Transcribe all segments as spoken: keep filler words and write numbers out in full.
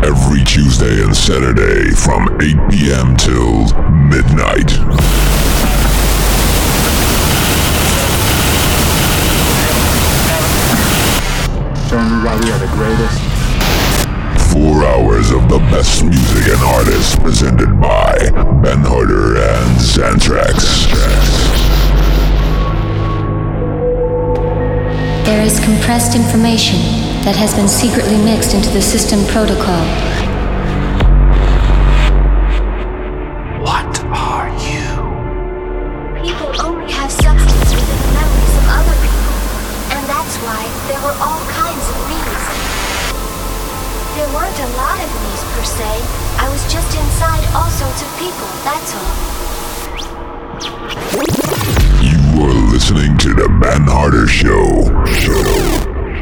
every Tuesday and Saturday from eight p.m. till midnight. Everybody are the greatest. Four hours of the best music and artists presented by Ben Harder and Xantrax. There is compressed information that has been secretly mixed into the system protocol. What are you? People only have substance within the memories of other people, and that's why there were all kinds of me's. There weren't a lot of me's per se. I was just inside all sorts of people, that's all. You are listening to the Ben Harder Show. Show.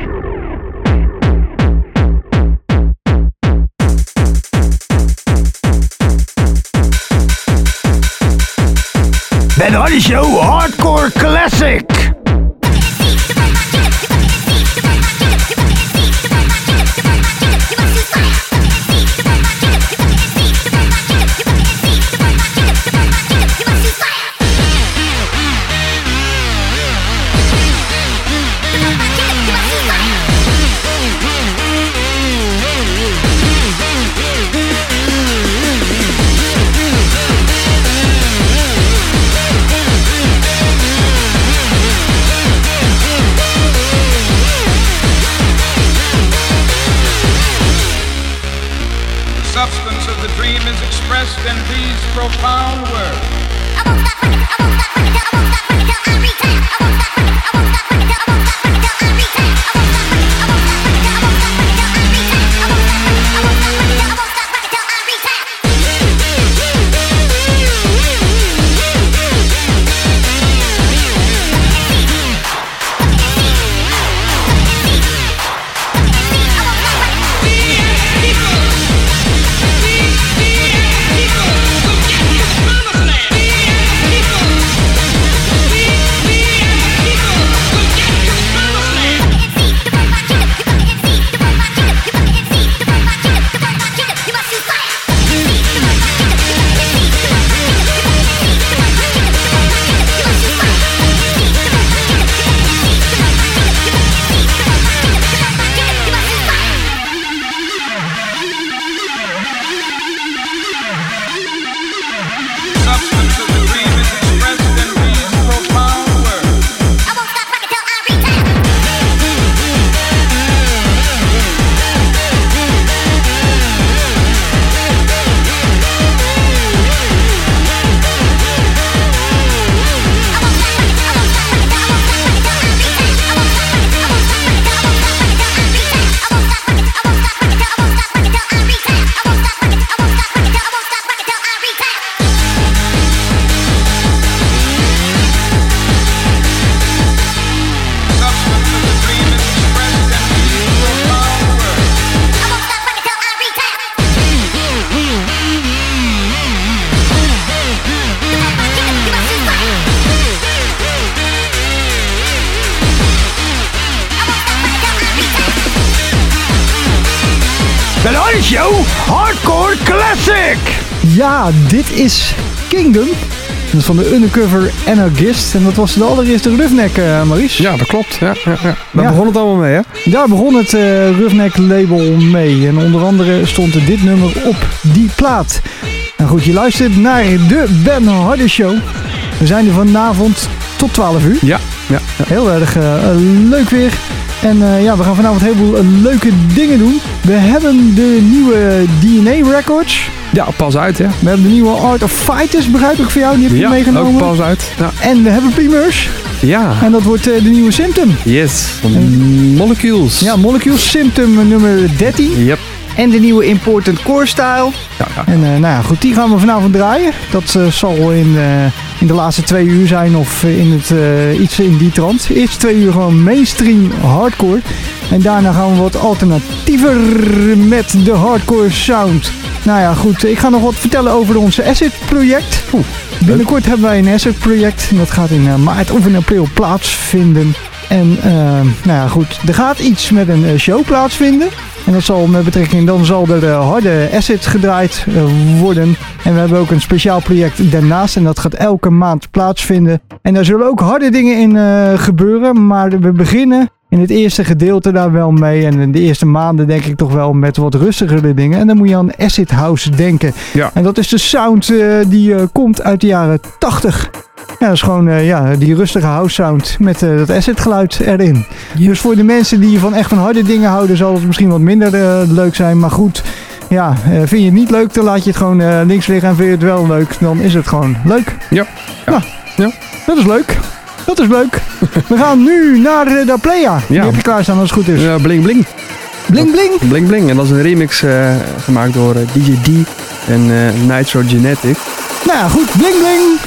Ben Harder Show Hardcore Classic. In these profound words. Show Hardcore Classic. Ja, dit is Kingdom. Dat is van de Undercover Anarchist. En dat was de allereerste Roughneck, uh, Maurice. Ja, dat klopt. Ja, ja, ja. Daar ja. begon het allemaal mee, hè? Daar begon het uh, Roughneck label mee. En onder andere stond dit nummer op die plaat. Nou goed, je luistert naar de Ben Harder Show. We zijn er vanavond tot twaalf uur. Ja, ja, ja. Heel erg uh, leuk weer. En uh, ja, we gaan vanavond heel veel uh, leuke dingen doen. We hebben de nieuwe D N A Records. Ja, pas uit, hè. We hebben de nieuwe Art of Fighters, begrijp ik voor jou. Die heb je ja, meegenomen. Ja, ook pas uit. Ja. En we hebben primeurs. Ja. En dat wordt uh, de nieuwe Symptom. Yes. Molecules. Ja, Molecules Symptom nummer dertien. Yep. En de nieuwe Important Core Style. Ja, ja. En uh, nou ja, goed, die gaan we vanavond draaien. Dat uh, zal in, uh, in de laatste twee uur zijn of in het, uh, iets in die trant. De eerste twee uur gewoon mainstream hardcore. En daarna gaan we wat alternatiever met de hardcore sound. Nou ja, goed, ik ga nog wat vertellen over onze Acid project. Oeh, binnenkort hebben wij een Acid project. En dat gaat in uh, maart of in april plaatsvinden. En uh, nou ja, goed, er gaat iets met een uh, show plaatsvinden. En dat zal met betrekking, dan zal er uh, harde acid gedraaid uh, worden. En we hebben ook een speciaal project daarnaast. En dat gaat elke maand plaatsvinden. En daar zullen ook harde dingen in uh, gebeuren. Maar we beginnen in het eerste gedeelte daar wel mee. En in de eerste maanden denk ik toch wel met wat rustigere dingen. En dan moet je aan acid house denken. Ja. En dat is de sound uh, die uh, komt uit de jaren tachtig. Ja, dat is gewoon uh, ja, die rustige house sound met uh, dat acid geluid erin. Ja. Dus voor de mensen die van echt van harde dingen houden, zal het misschien wat minder uh, leuk zijn. Maar goed, ja, uh, vind je het niet leuk, dan laat je het gewoon uh, links liggen. En vind je het wel leuk, dan is het gewoon leuk. Ja. Ja. Nou, ja. Dat is leuk. Dat is leuk. We gaan nu naar uh, de Playa. Ja. Die heb je klaarstaan als het goed is. Uh, bling bling. Bling bling? Bling bling. En dat is een remix uh, gemaakt door uh, D J D en uh, Nitro Genetic. Nou ja, goed. Bling bling.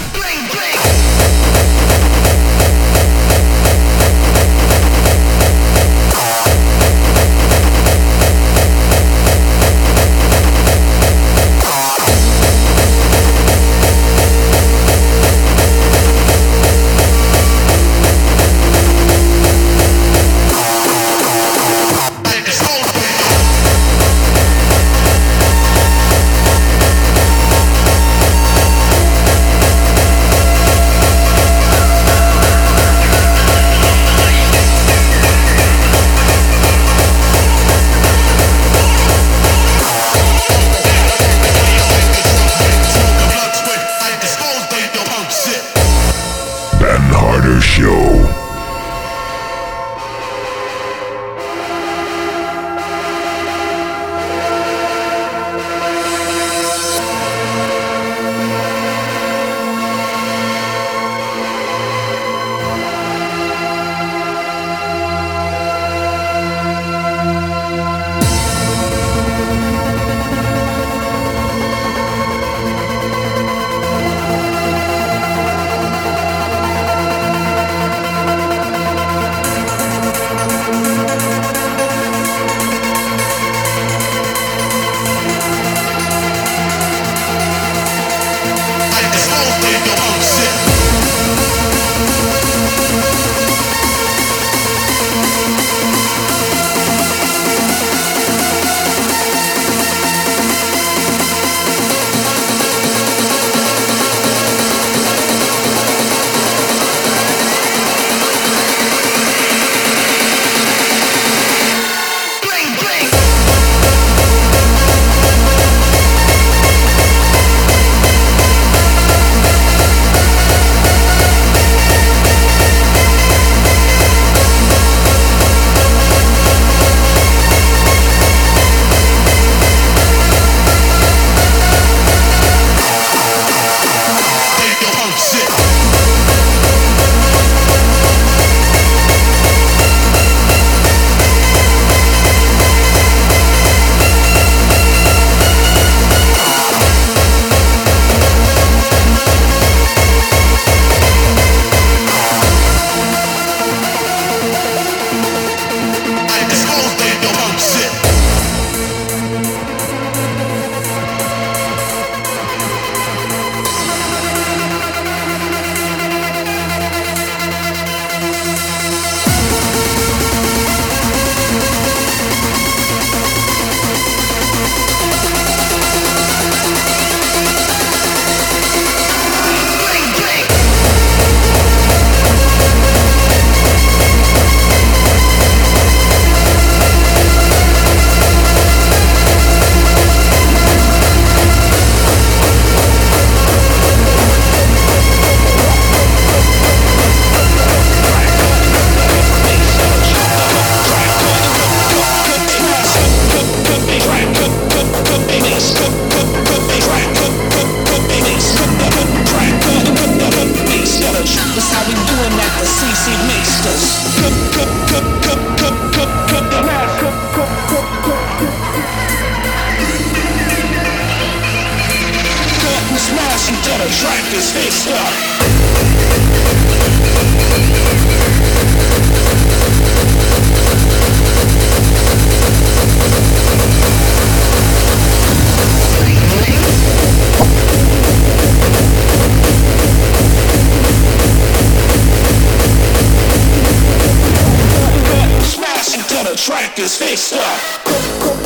Track is fixed up.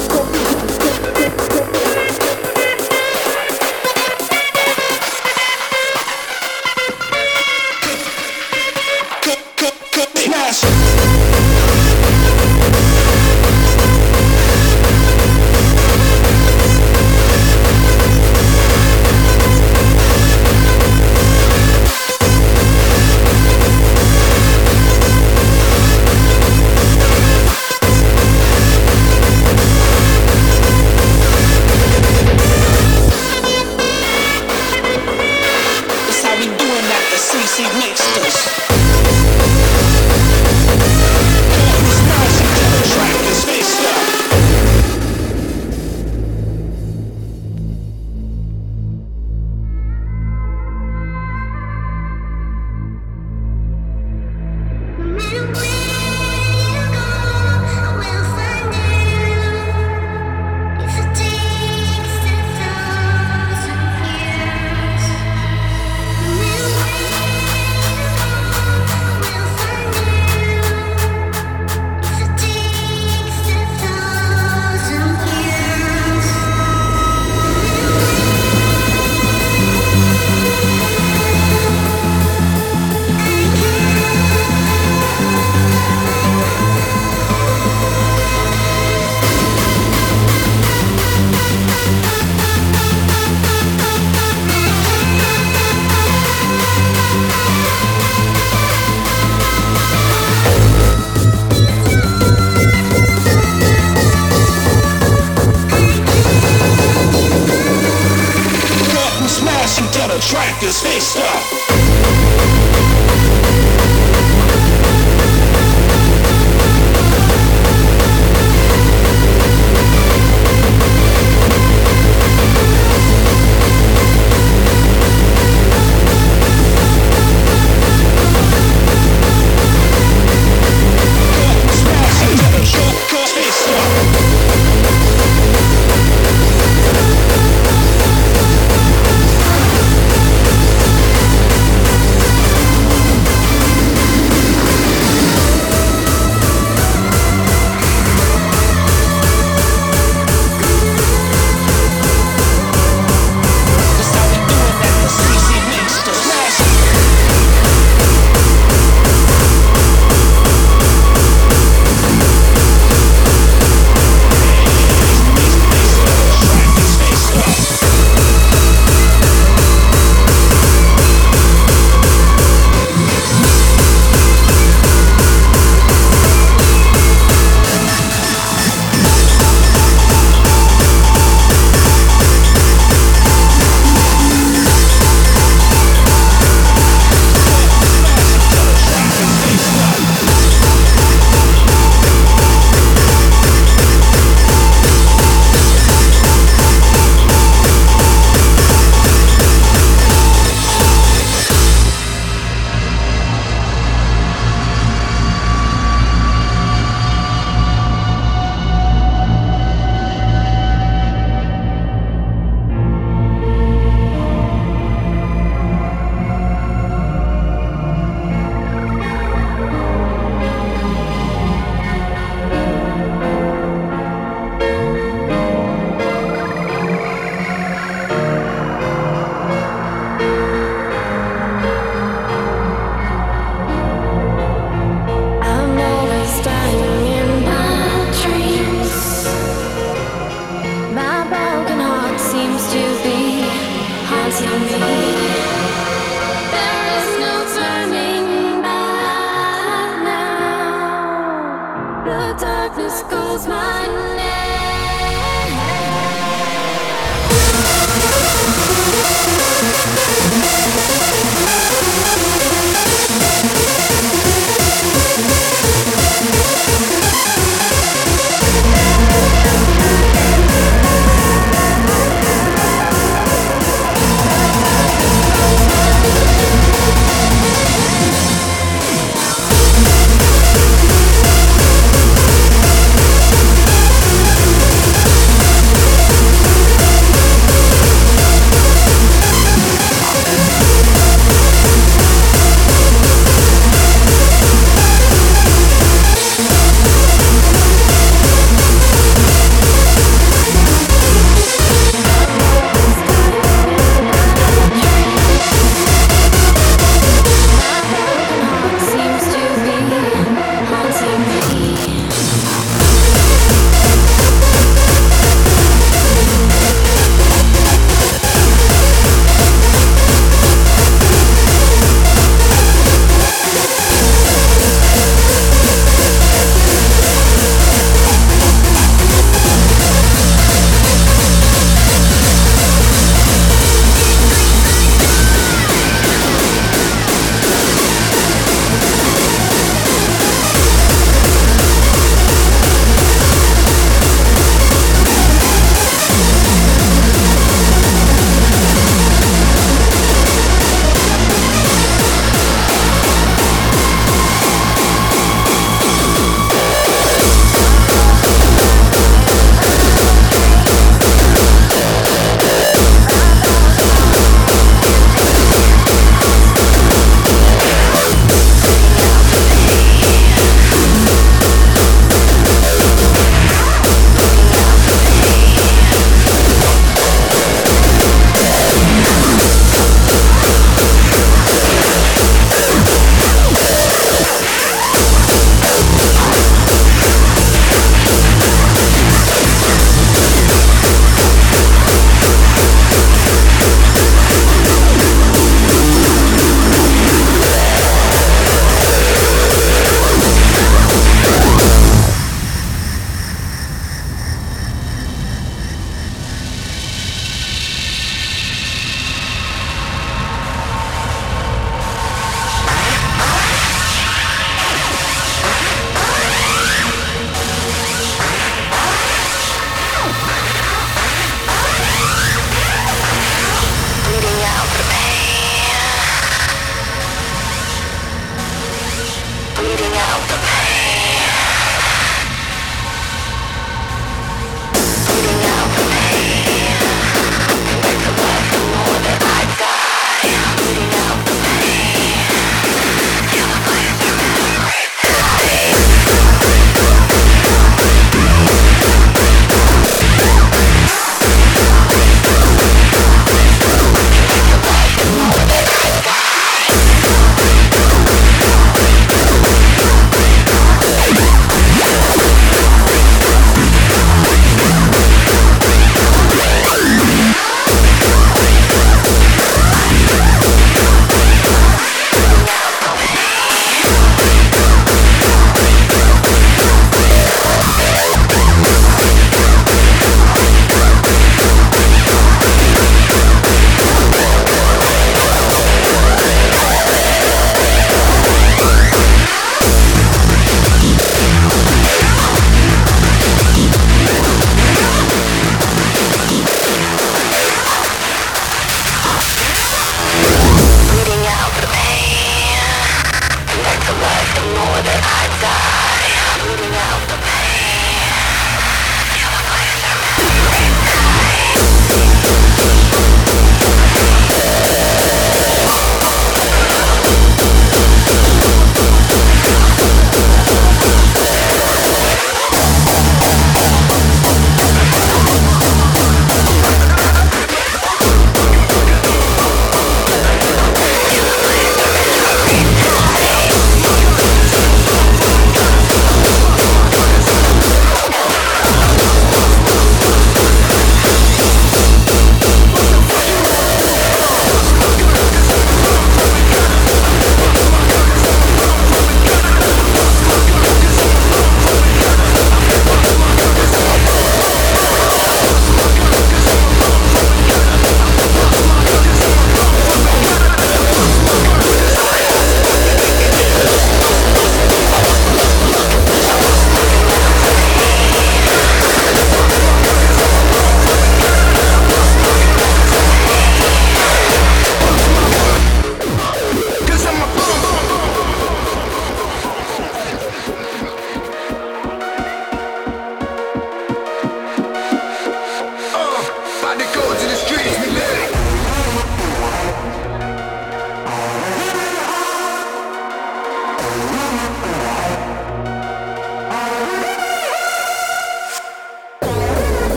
Distractors faced up.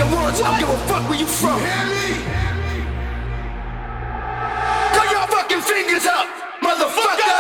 you want to. I don't give a fuck where you from. You hear me? Put your fucking fingers up, motherfucker!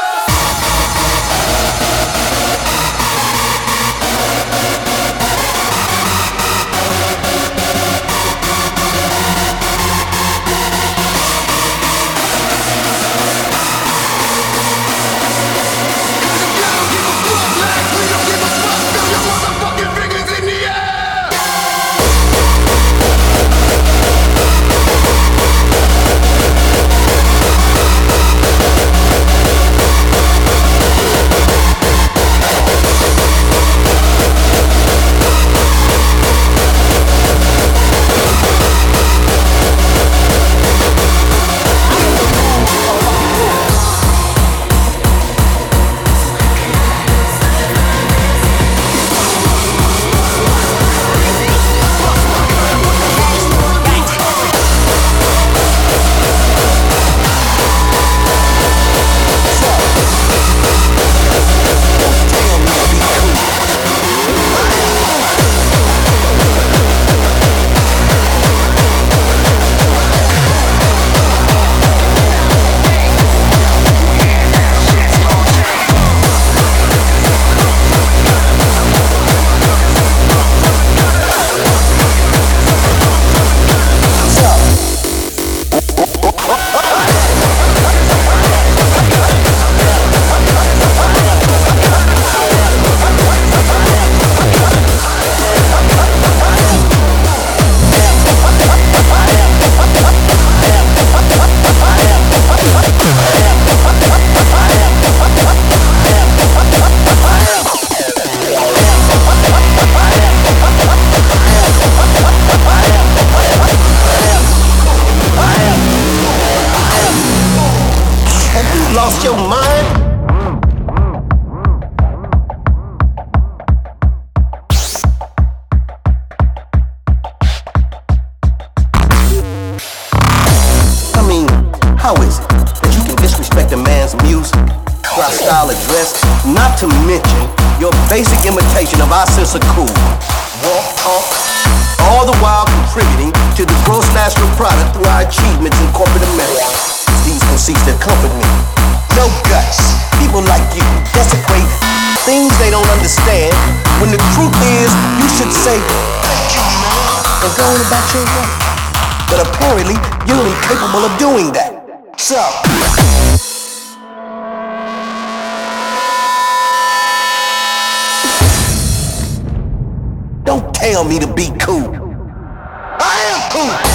Tell me to be cool. I am cool.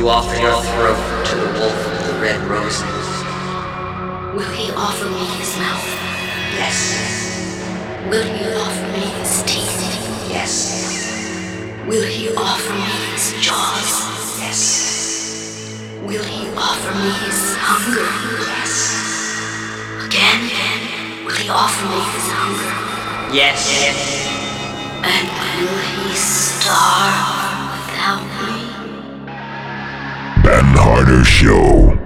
you offer your throat to the wolf of the red roses? Will he offer me his mouth? Yes. Will he offer me his teeth? Yes. Will he offer me his jaws? Yes. Will he offer me his hunger? Yes. Again, will he offer me his hunger? Yes. And will he starve without me? Ben Harder Show.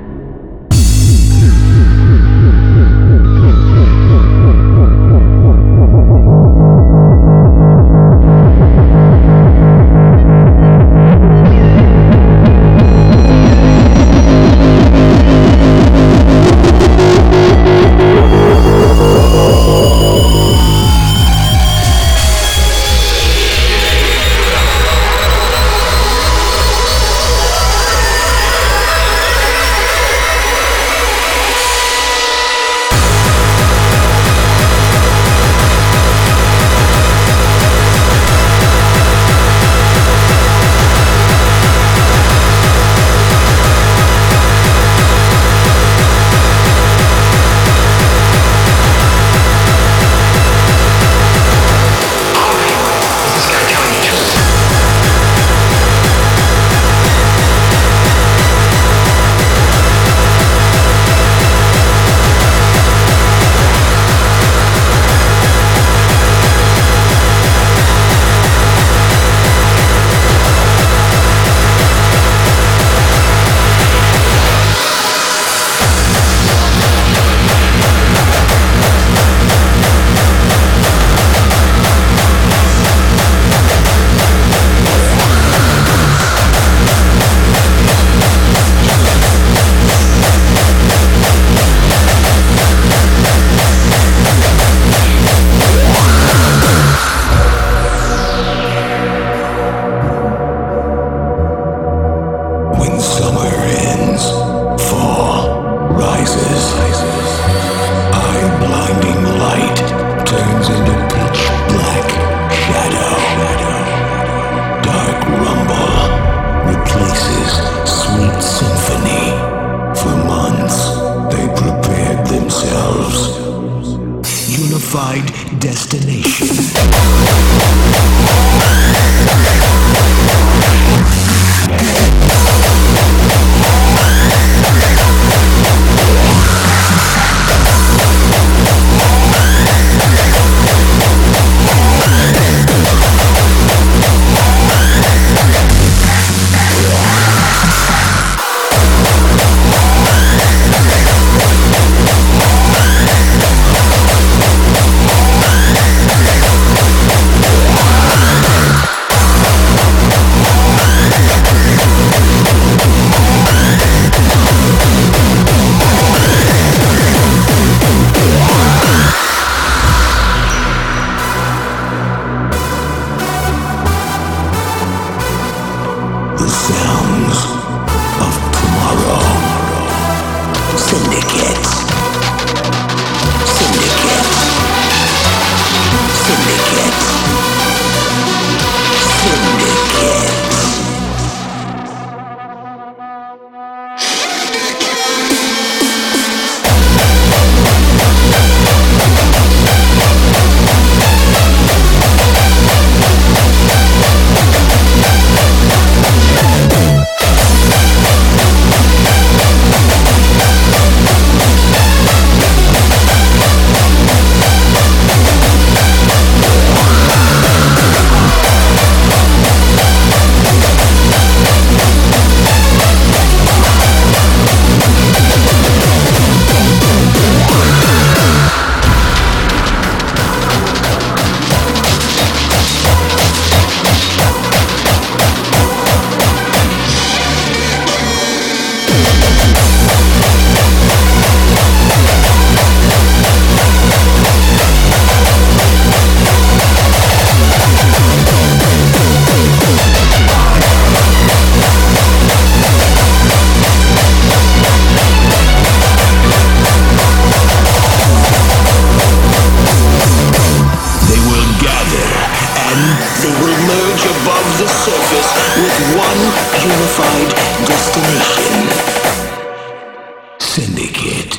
unified destination. Syndicate.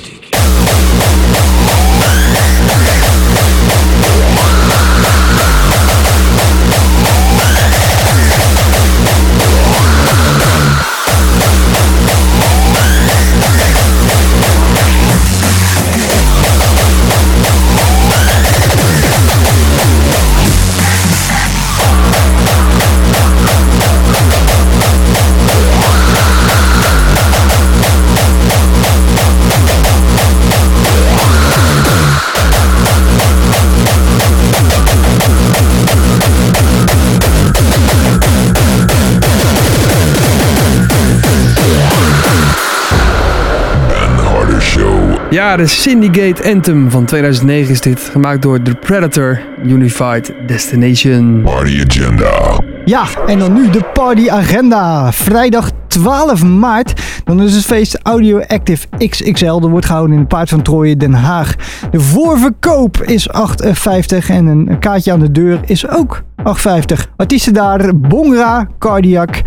Ja, de Syndicate Anthem van tweeduizend negen is dit. Gemaakt door The Predator, Unified Destination. Party Agenda. Ja, en dan nu de Party Agenda. Vrijdag twaalf maart, dan is het feest Audio Active X X L. Dat wordt gehouden in de Paard van Troje, Den Haag. De voorverkoop is acht vijftig en een kaartje aan de deur is ook acht vijftig. Artiesten daar, Bongra, Cardiac,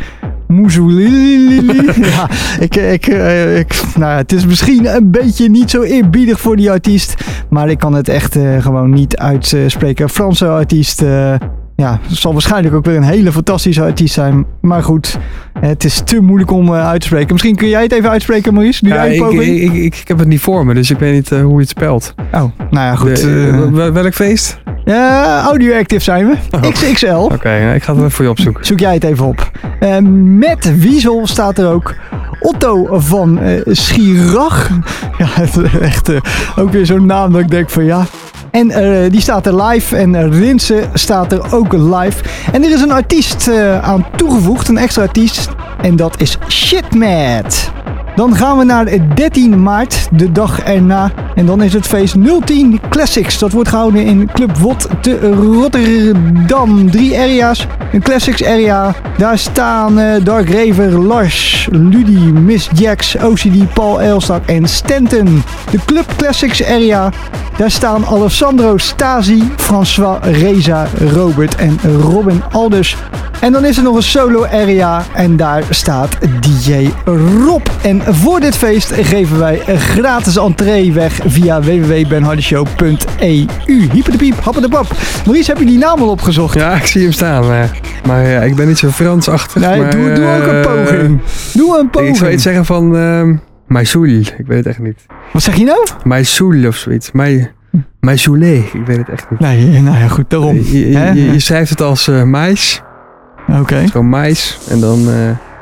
Moezulili. Ja, ik, ik, ik, nou ja, het is misschien een beetje niet zo eerbiedig voor die artiest, maar ik kan het echt uh, gewoon niet uitspreken. Franse artiest, uh, ja, zal waarschijnlijk ook weer een hele fantastische artiest zijn, maar goed, het is te moeilijk om uh, uit te spreken. Misschien kun jij het even uitspreken, Maurice? Doe ja, jij ik, ik, ik, ik, ik heb het niet voor me, dus ik weet niet uh, hoe je het spelt. Oh, nou ja, goed. De, uh, welk feest? Ja, uh, Audio Active zijn we. Oh. X X L. Oké, okay, ik ga het even voor je opzoeken. Zoek jij het even op. Uh, met Wiesel staat er ook. Otto van uh, Schirach. Ja, echt uh, ook weer zo'n naam dat ik denk van ja. En uh, die staat er live. En uh, Rinse staat er ook live. En er is een artiest uh, aan toegevoegd. Een extra artiest. En dat is Shitmad. Dan gaan we naar dertien maart, de dag erna. En dan is het feest nul tien Classics. Dat wordt gehouden in Club Wot te Rotterdam. Drie area's. Een Classics area. Daar staan uh, Dark Raver, Lars, Ludi, Miss Jax, O C D, Paul Elstak en Stanton. De Club Classics area. Daar staan Alessandro, Stasi, François, Reza, Robert en Robin Aldus. En dan is er nog een solo area en daar staat D J Rob. En voor dit feest geven wij een gratis entree weg via w w w punt ben hardy show punt e u. Hyper de piep, happen de pap. Maurice, heb je die naam al opgezocht? Ja, ik zie hem staan. Maar, maar ja, ik ben niet zo Fransachtig. Nee, maar, doe, doe ook een poging. Doe een poging. Ik zou iets zeggen van uh, Maisoul. Ik weet het echt niet. Wat zeg je nou? Maisoul of zoiets. Mai... Maisoulé. Ik weet het echt niet. Nee, nou ja, goed, daarom. Je, je, je, je schrijft het als uh, mais. Oké. Okay. Zo mais. En dan uh,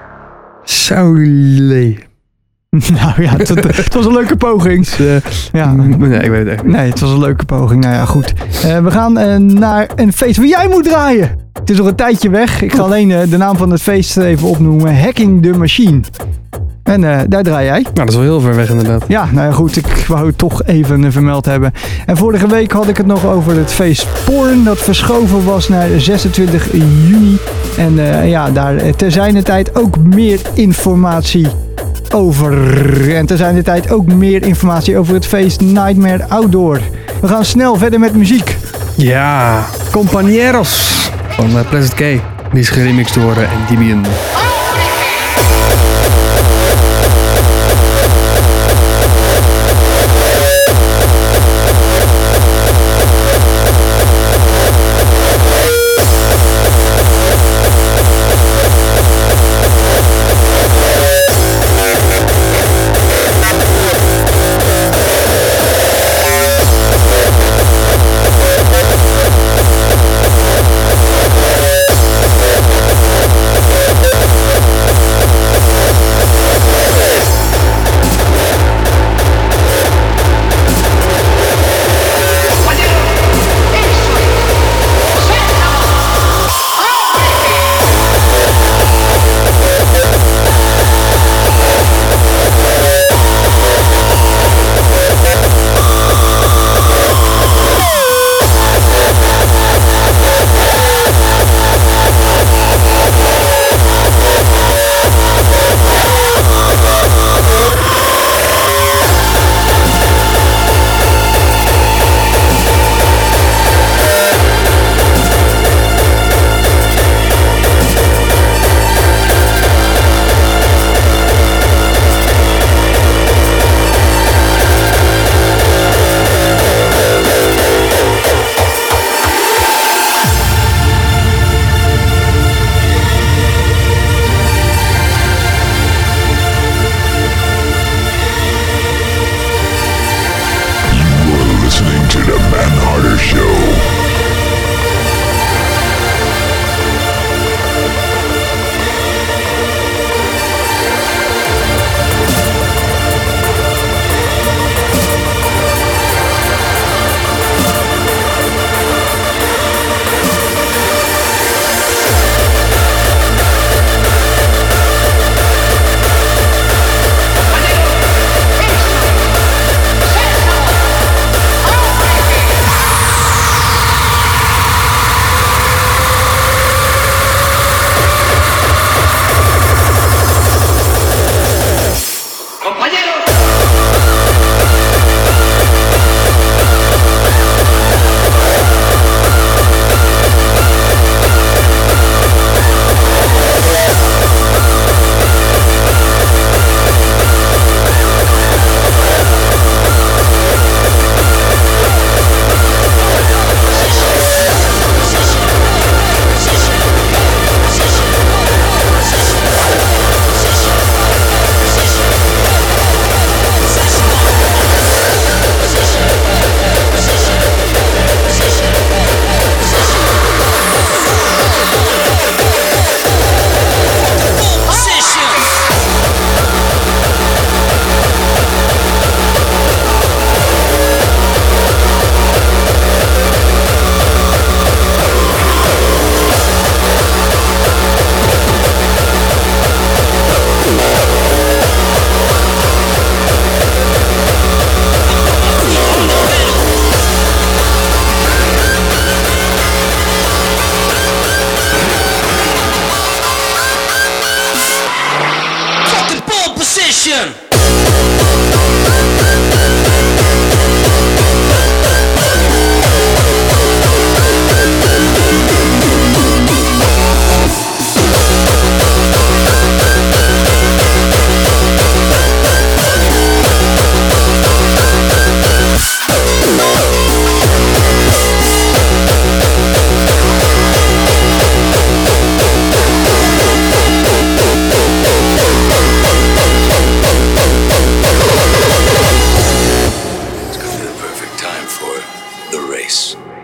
Saulé. Nou ja, het, het was een leuke poging. Dus, uh, ja. Nee, ik weet het echt niet. Nee, het was een leuke poging. Nou ja, goed. Uh, we gaan uh, naar een feest waar jij moet draaien. Het is nog een tijdje weg. Ik ga alleen uh, de naam van het feest even opnoemen. Hacking the Machine. En uh, daar draai jij. Nou, dat is wel heel ver weg inderdaad. Ja, nou ja, goed. Ik wou het toch even uh, vermeld hebben. En vorige week had ik het nog over het feest Porn. Dat verschoven was naar zesentwintig juni. En uh, ja, daar ter zijner tijd ook meer informatie over. En ter zijner tijd ook meer informatie over het feest Nightmare Outdoor. We gaan snel verder met muziek. Ja, Compañeros van uh, Pleasant K. Die is geremixed door uh, Endymion.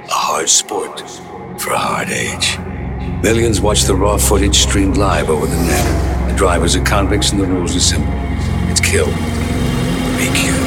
a hard sport for a hard age. Millions watch the raw footage streamed live over the net. The drivers are convicts and the rules are simple. It's kill. Be killed.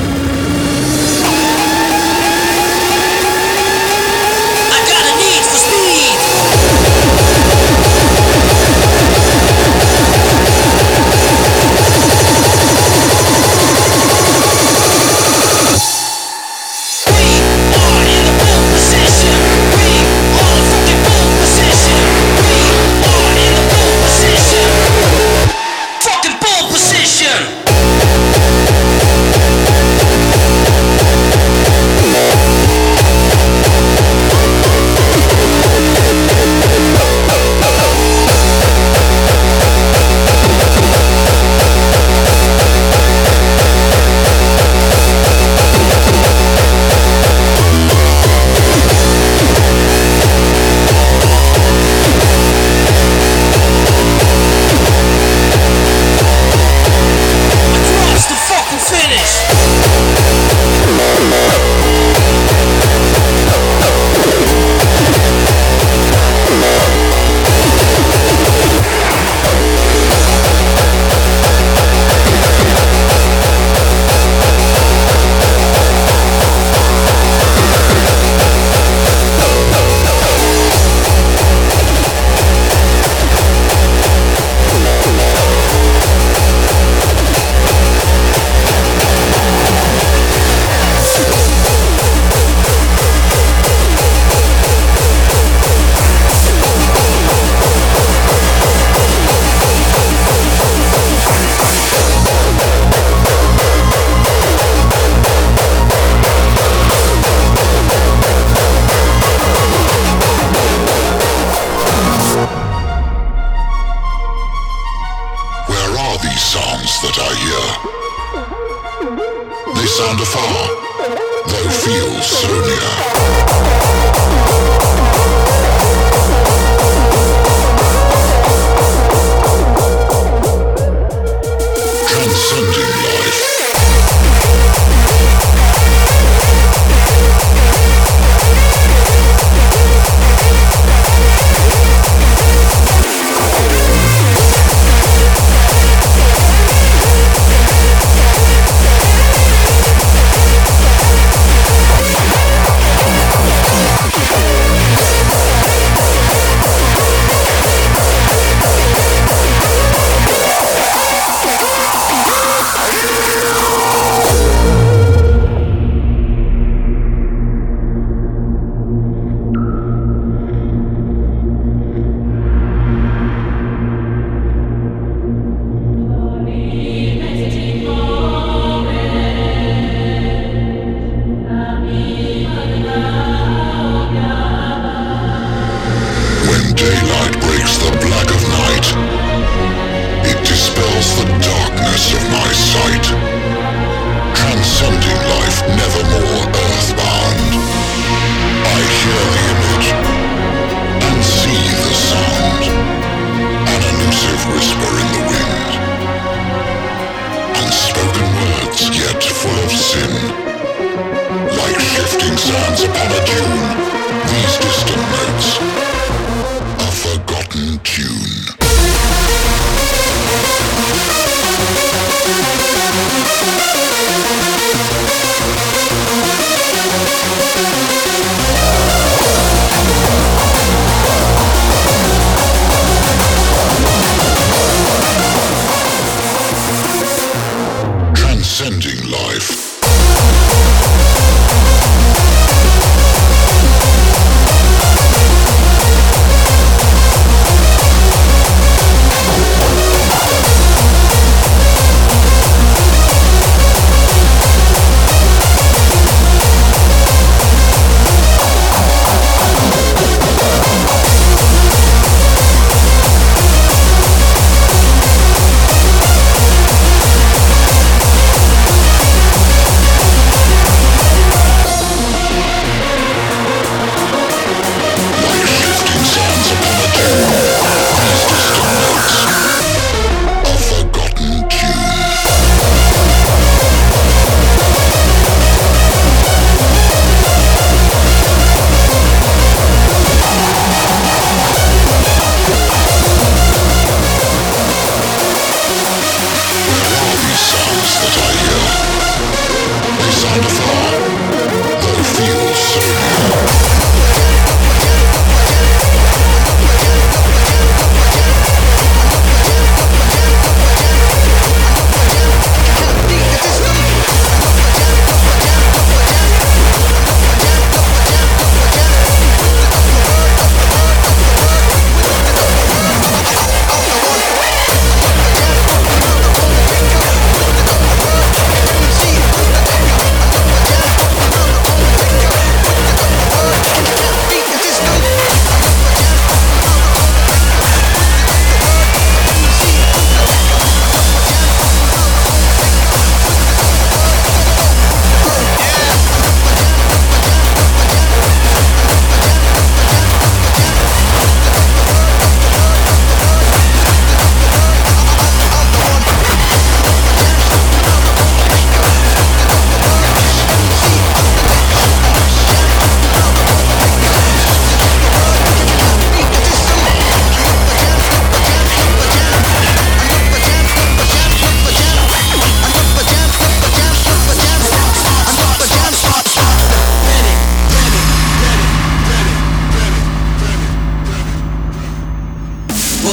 Transcending life.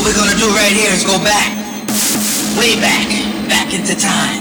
we're gonna do right here is go back, way back, back into time.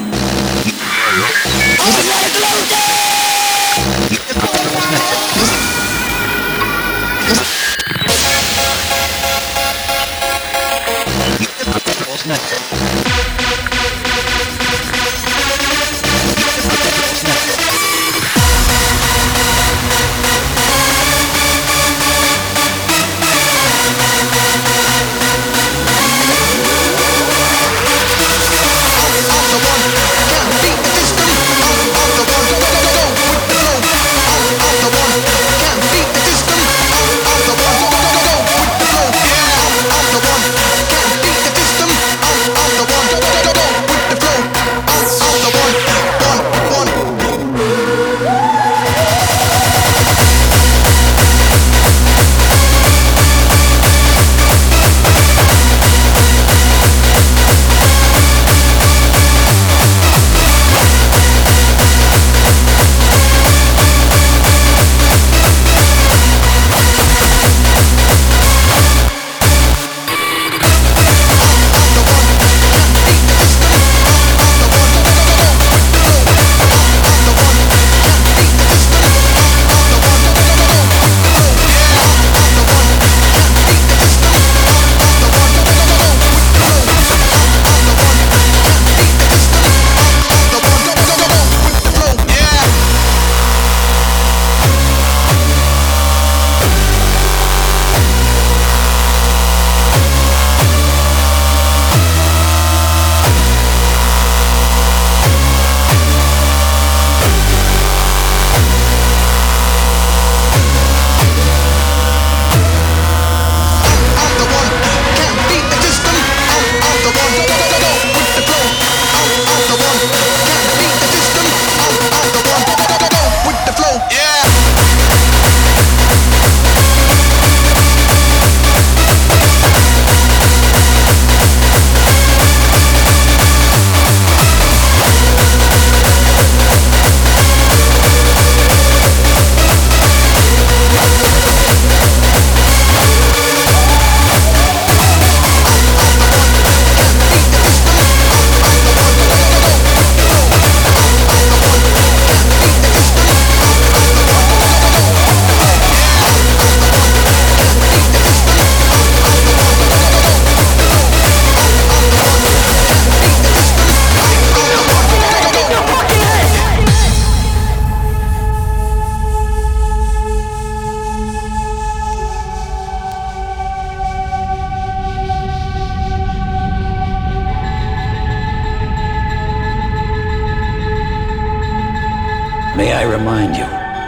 May I remind you,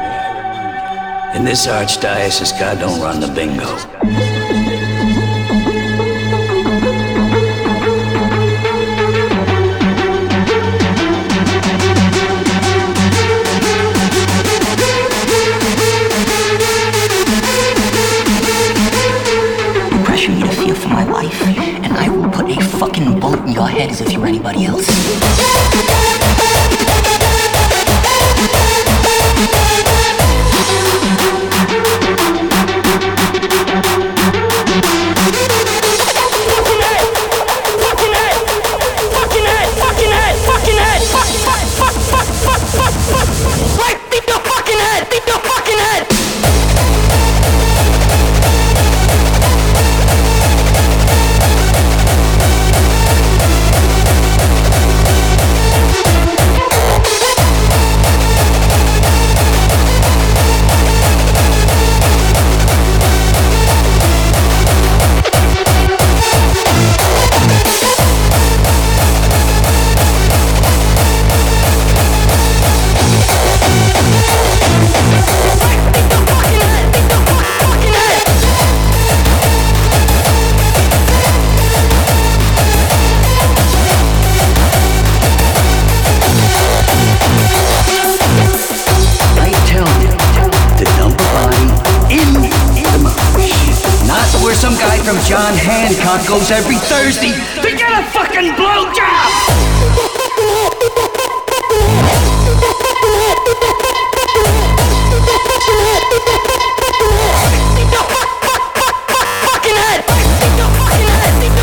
in this archdiocese, God don't run the bingo. You pressure me to feel for my life, and I will put a fucking bullet in your head as if you're anybody else. From John Hancock goes every Thursday to get a fucking blowjob! Fucking head! Fucking head!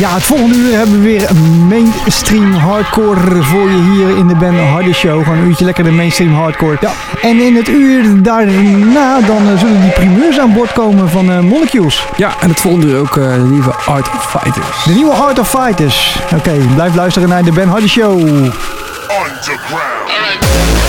Ja, het volgende uur hebben we weer mainstream hardcore voor je hier in de Ben Harder Show. Gewoon een uurtje lekker de mainstream hardcore. Ja. En in het uur daarna dan uh, zullen die primeurs aan boord komen van uh, Molecules. Ja, en het volgende uur ook uh, de nieuwe Art of Fighters. De nieuwe Art of Fighters. Oké, okay, blijf luisteren naar de Ben Harder Show. Underground.